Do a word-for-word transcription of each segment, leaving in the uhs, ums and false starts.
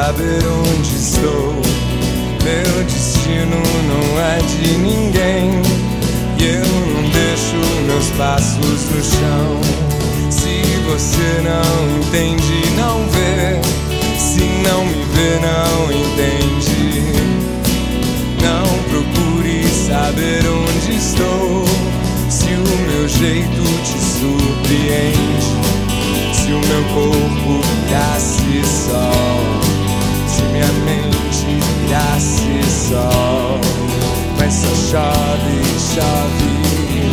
saber onde estou. Meu destino não é de ninguém, e eu não deixo meus passos no chão. Se você não entende, não vê. Se não me vê, não entende. Não procure saber onde estou. Se o meu jeito te surpreende, se o meu corpo virasse sol, se minha mente virasse sol. Mas só chove, chove,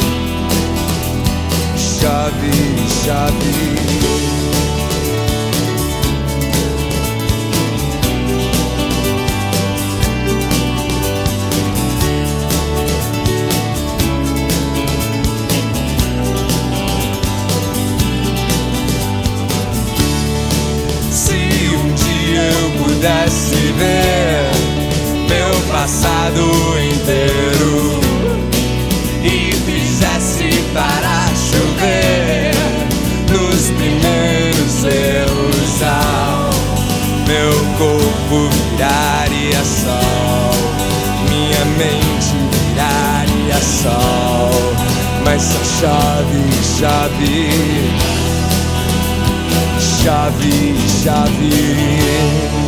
chove, chove. Pudesse ver meu passado inteiro e fizesse para chover nos primeiros erros, ao meu corpo viraria sol, minha mente viraria sol. Mas só chove, chove, chove, chove.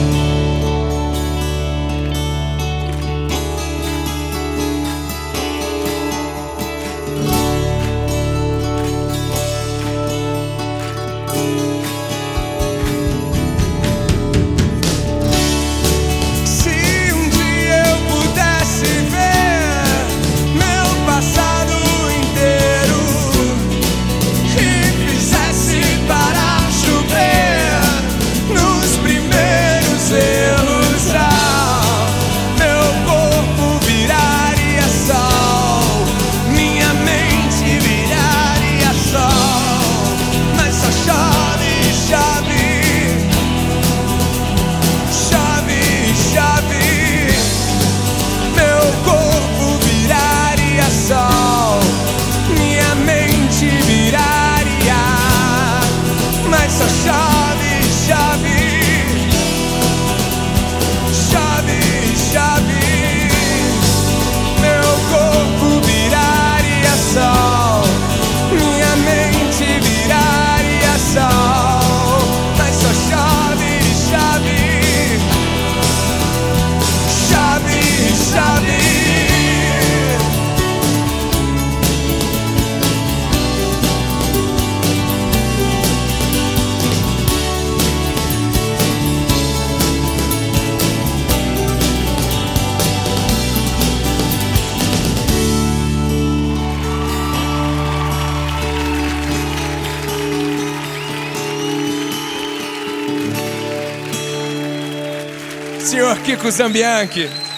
Senhor Kiko Zambianchi.